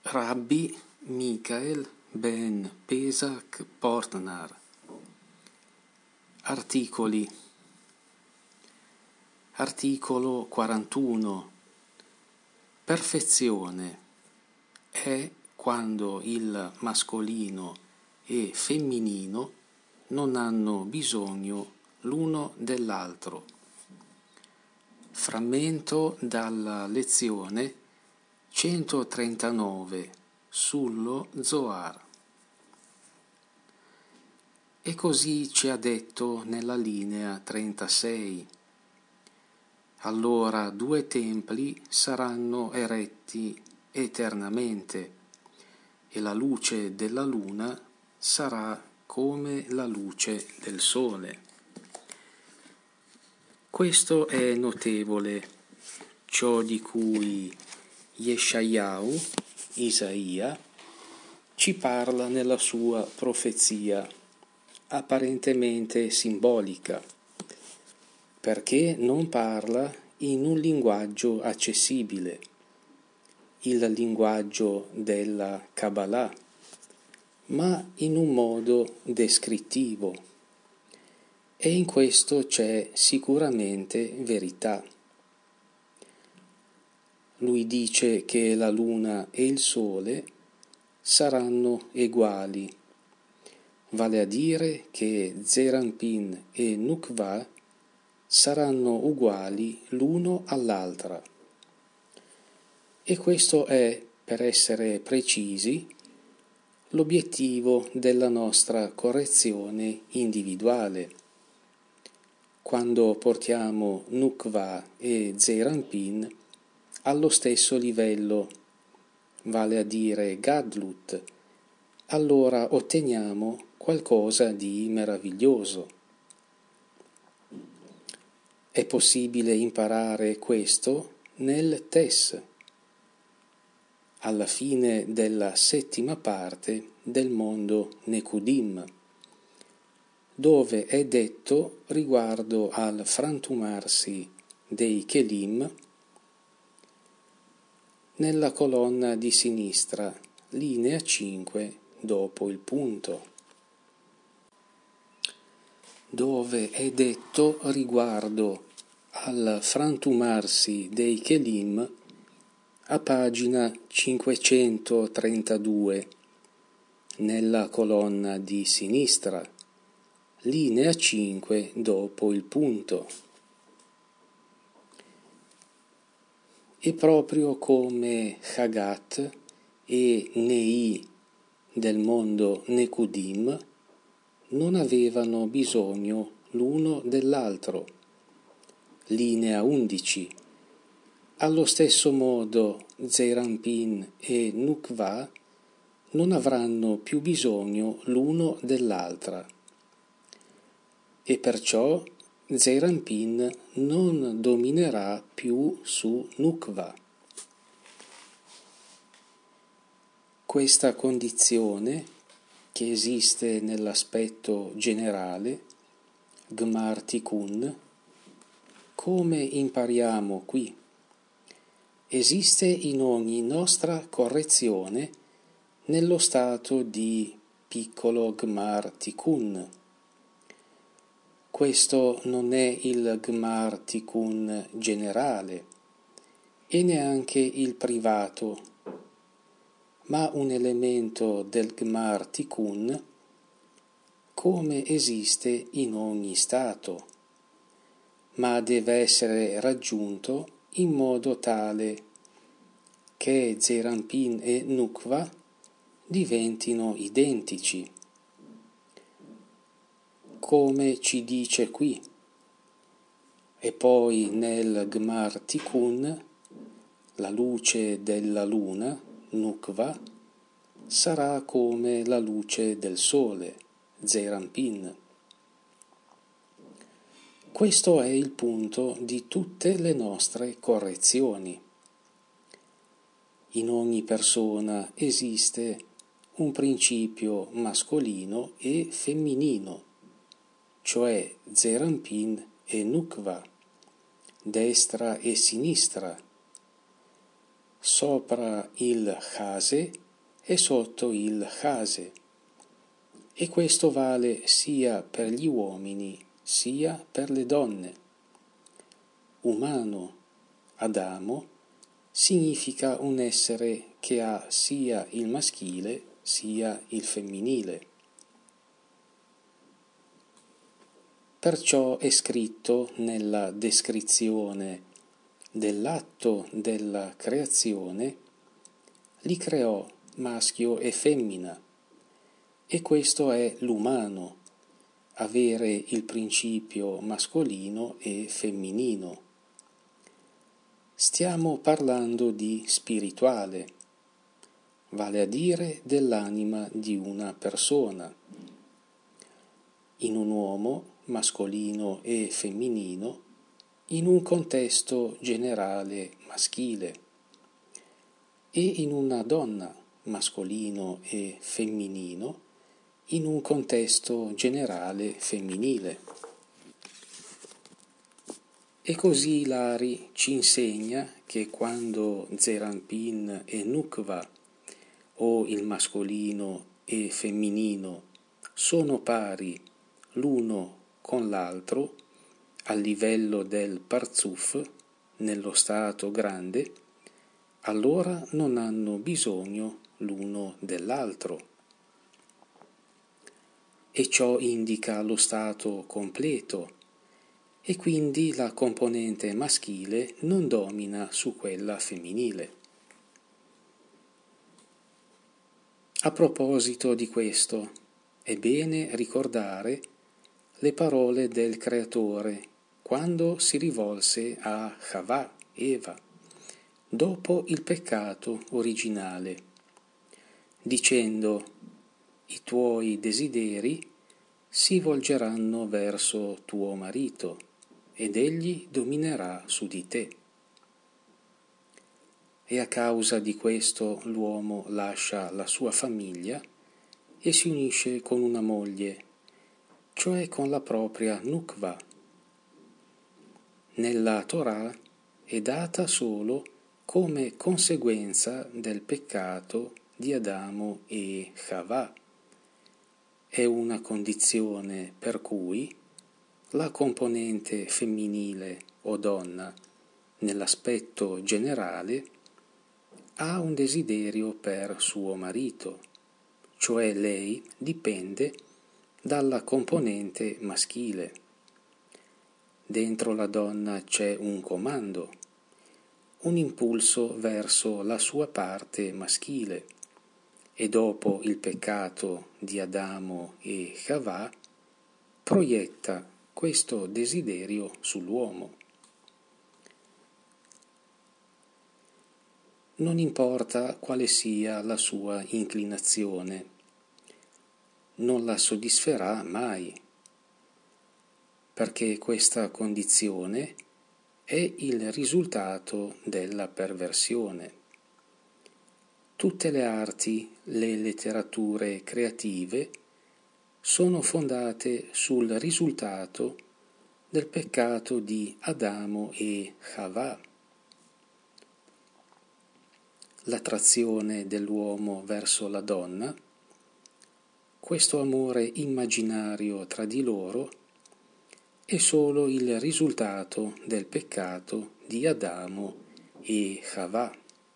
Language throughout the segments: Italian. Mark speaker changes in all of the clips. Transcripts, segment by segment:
Speaker 1: Rabbi Michael ben Pesach Portnar. Articoli. Articolo 41. Perfezione è quando il mascolino e femminino non hanno bisogno l'uno dell'altro. Frammento dalla lezione 139 sullo Zohar. E così ci ha detto nella linea 36. Allora 2 templi saranno eretti eternamente e la luce della luna sarà come la luce del sole. Questo è notevole, ciò di cui Yeshayahu, Isaia, ci parla nella sua profezia, apparentemente simbolica, perché non parla in un linguaggio accessibile, il linguaggio della Kabbalah, ma in un modo descrittivo. E in questo c'è sicuramente verità. Lui dice che la luna e il sole saranno uguali, vale a dire che Zeir Anpin e Nukva saranno uguali l'uno all'altra. E questo è, per essere precisi, l'obiettivo della nostra correzione individuale. Quando portiamo Nukva e Zeir Anpin allo stesso livello, vale a dire Gadlut, allora otteniamo qualcosa di meraviglioso. È possibile imparare questo nel Tes, alla fine della 7ª parte del mondo Nekudim, dove è detto riguardo al frantumarsi dei Kelim nella colonna di sinistra, linea 5 dopo il punto, dove è detto riguardo al frantumarsi dei Kelim a pagina 532 nella colonna di sinistra, linea 5 dopo il punto. E proprio come Chagat e Nei del mondo Nekudim non avevano bisogno l'uno dell'altro, linea 11, allo stesso modo Zeir Anpin e Nukva non avranno più bisogno l'uno dell'altra, e perciò Zeir Anpin non dominerà più su Nukva. Questa condizione, che esiste nell'aspetto generale, Gmar Tikkun, come impariamo qui, esiste in ogni nostra correzione nello stato di piccolo Gmar Tikkun. Questo non è il Gmar Tikkun generale e neanche il privato, ma un elemento del Gmar Tikkun come esiste in ogni stato, ma deve essere raggiunto in modo tale che Zeir Anpin e Nukva diventino identici, come ci dice qui. E poi nel Gmar Tikkun la luce della luna, Nukva, sarà come la luce del sole, Zeir Anpin. Questo è il punto di tutte le nostre correzioni. In ogni persona esiste un principio mascolino e femminino, cioè Zeir Anpin e Nukva, destra e sinistra, sopra il Hase e sotto il Hase. E questo vale sia per gli uomini sia per le donne. Umano, Adamo, significa un essere che ha sia il maschile sia il femminile. Perciò è scritto nella descrizione dell'atto della creazione: li creò maschio e femmina. E questo è l'umano, avere il principio mascolino e femminino. Stiamo parlando di spirituale, vale a dire dell'anima di una persona. In un uomo, mascolino e femminino, in un contesto generale maschile, e in una donna, mascolino e femminino, in un contesto generale femminile. E così Lari ci insegna che quando Zerampin e Nukva, o il mascolino e femminino, sono pari l'uno con l'altro al livello del Parzuf, nello stato grande, allora non hanno bisogno l'uno dell'altro. E ciò indica lo stato completo, e quindi la componente maschile non domina su quella femminile. A proposito di questo, è bene ricordare le parole del Creatore quando si rivolse a Havà, Eva, dopo il peccato originale, dicendo: i tuoi desideri si volgeranno verso tuo marito, ed egli dominerà su di te. E a causa di questo l'uomo lascia la sua famiglia e si unisce con una moglie, cioè con la propria Nukva. Nella Torah è data solo come conseguenza del peccato di Adamo e Havà. È una condizione per cui la componente femminile o donna, nell'aspetto generale, ha un desiderio per suo marito, cioè lei dipende dalla componente maschile. Dentro la donna c'è un comando, un impulso verso la sua parte maschile, e dopo il peccato di Adamo e Havà proietta questo desiderio sull'uomo. Non importa quale sia la sua inclinazione, non la soddisferà mai, perché questa condizione è il risultato della perversione. Tutte le arti, le letterature creative sono fondate sul risultato del peccato di Adamo e Havà. L'attrazione dell'uomo verso la donna, questo amore immaginario tra di loro, è solo il risultato del peccato di Adamo e Havà.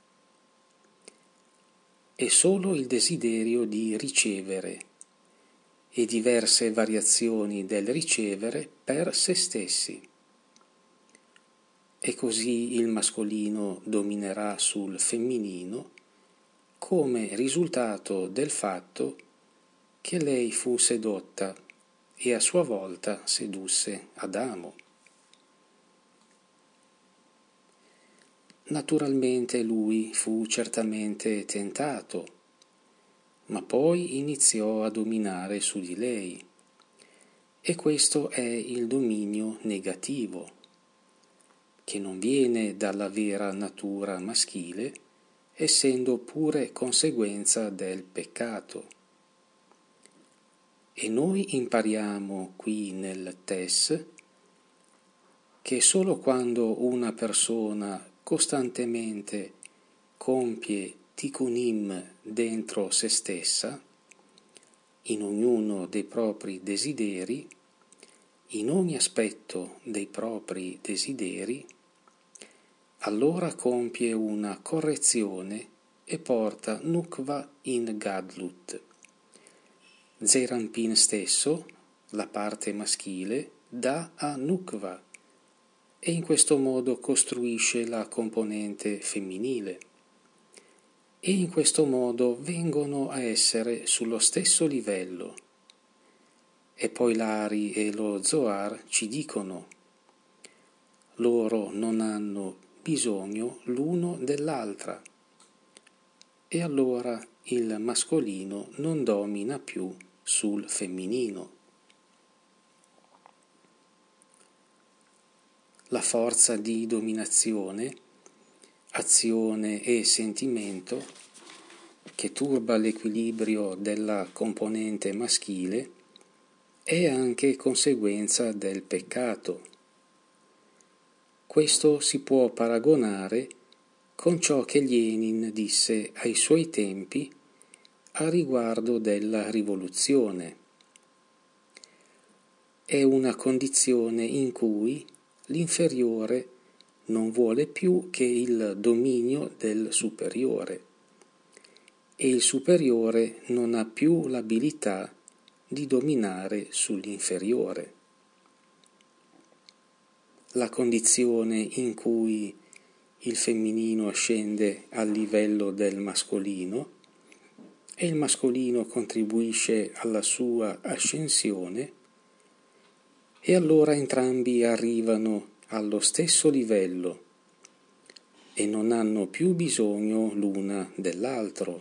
Speaker 1: È solo il desiderio di ricevere e diverse variazioni del ricevere per se stessi. E così il mascolino dominerà sul femminino come risultato del fatto che lei fu sedotta e a sua volta sedusse Adamo. Naturalmente lui fu certamente tentato, ma poi iniziò a dominare su di lei, e questo è il dominio negativo, che non viene dalla vera natura maschile, essendo pure conseguenza del peccato. E noi impariamo qui nel Tes che solo quando una persona costantemente compie tikkunim dentro se stessa, in ognuno dei propri desideri, in ogni aspetto dei propri desideri, allora compie una correzione e porta Nukva in Gadlut. Zeir Anpin stesso, la parte maschile, dà a Nukva e in questo modo costruisce la componente femminile. E in questo modo vengono a essere sullo stesso livello. E poi l'Ari e lo Zohar ci dicono: loro non hanno bisogno l'uno dell'altra. E allora il mascolino non domina più sul femminino. La forza di dominazione, azione e sentimento che turba l'equilibrio della componente maschile è anche conseguenza del peccato. Questo si può paragonare con ciò che Lenin disse ai suoi tempi a riguardo della rivoluzione. È una condizione in cui l'inferiore non vuole più che il dominio del superiore e il superiore non ha più l'abilità di dominare sull'inferiore. La condizione in cui il femminino scende al livello del mascolino e il mascolino contribuisce alla sua ascensione, e allora entrambi arrivano allo stesso livello e non hanno più bisogno l'una dell'altro.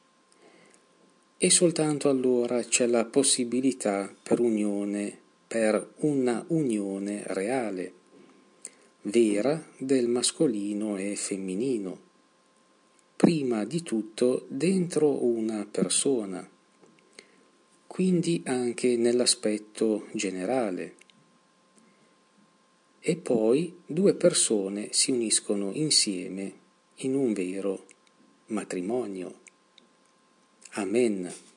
Speaker 1: E soltanto allora c'è la possibilità per una unione reale, vera, del mascolino e femminino, prima di tutto dentro una persona, quindi anche nell'aspetto generale. E poi due persone si uniscono insieme in un vero matrimonio. Amen.